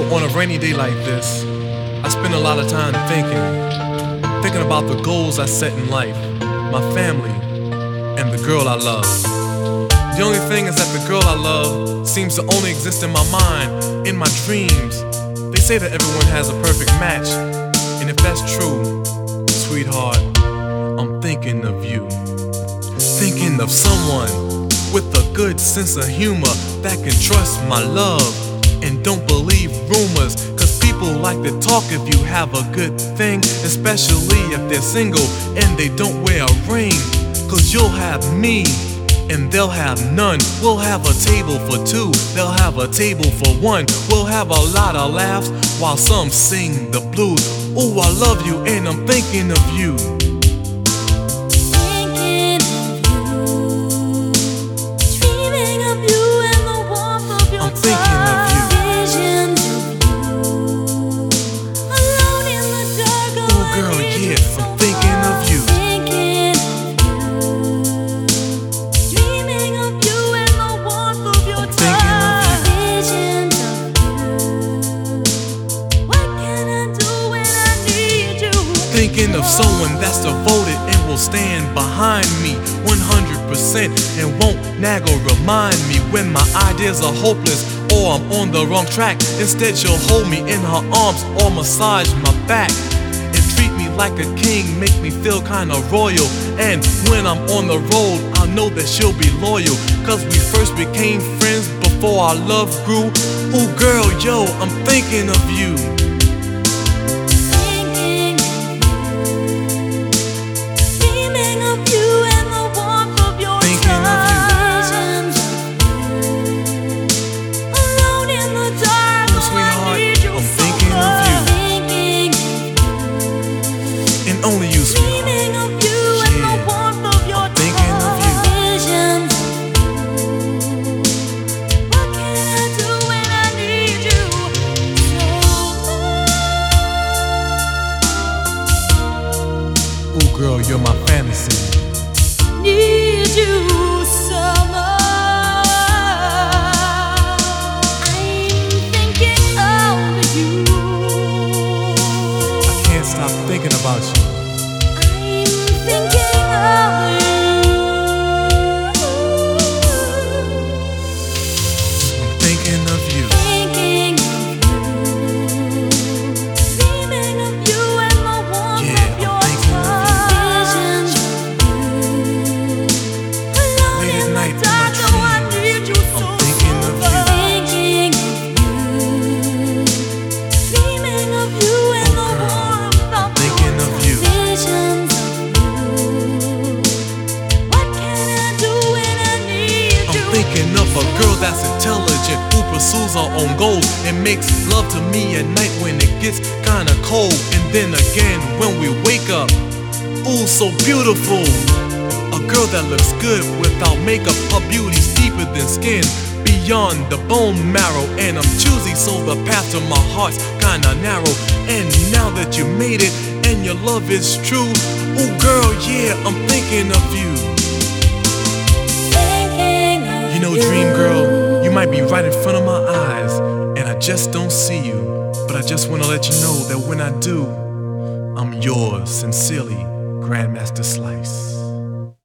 on a rainy day like this, I spend a lot of time thinking about the goals I set in life, my family, and the girl I love. The only thing is that the girl I love seems to only exist in my mind, in my dreams. They say that everyone has a perfect match, and if that's true, sweetheart, I'm thinking of you. Thinking of someone with a good sense of humor that can trust my love and don't believe rumors, cause people like to talk if you have a good thing, especially if they're single and they don't wear a ring. Cause you'll have me and they'll have none. We'll have a table for two, they'll have a table for one. We'll have a lot of laughs while some sing the blues. Ooh, I love you and I'm thinking of you. Thinking of someone that's devoted and will stand behind me 100% and won't nag or remind me when my ideas are hopeless or I'm on the wrong track. Instead she'll hold me in her arms or massage my back and treat me like a king, make me feel kinda royal. And when I'm on the road, I'll know that she'll be loyal, cause we first became friends before our love grew. Ooh girl, yo, I'm thinking of you. Only you, sweetheart. Yeah, I'm thinking of you. What can I do when I need you so much? Ooh, girl, you're my fantasy. Need you so much. I'm thinking of you. I can't stop thinking about you. Thinking of you. I'm thinking of you. Thinking of you. Dreaming of you and the warmth of your touch. Visions of you. Alone in the dark, though I need you so much. Thinking of you. Dreaming of you and the warmth of your touch. Visions. Thinking of a girl that's intelligent, who pursues her own goals and makes love to me at night when it gets kinda cold. And then again when we wake up, ooh, so beautiful. A girl that looks good without makeup, her beauty's deeper than skin, beyond the bone marrow. And I'm choosy, so the path to my heart's kinda narrow. And now that you made it and your love is true, ooh girl, yeah, I'm thinking of you. You know, dream girl, you might be right in front of my eyes, and I just don't see you. But I just want to let you know that when I do, I'm yours sincerely, Grandmaster Slice.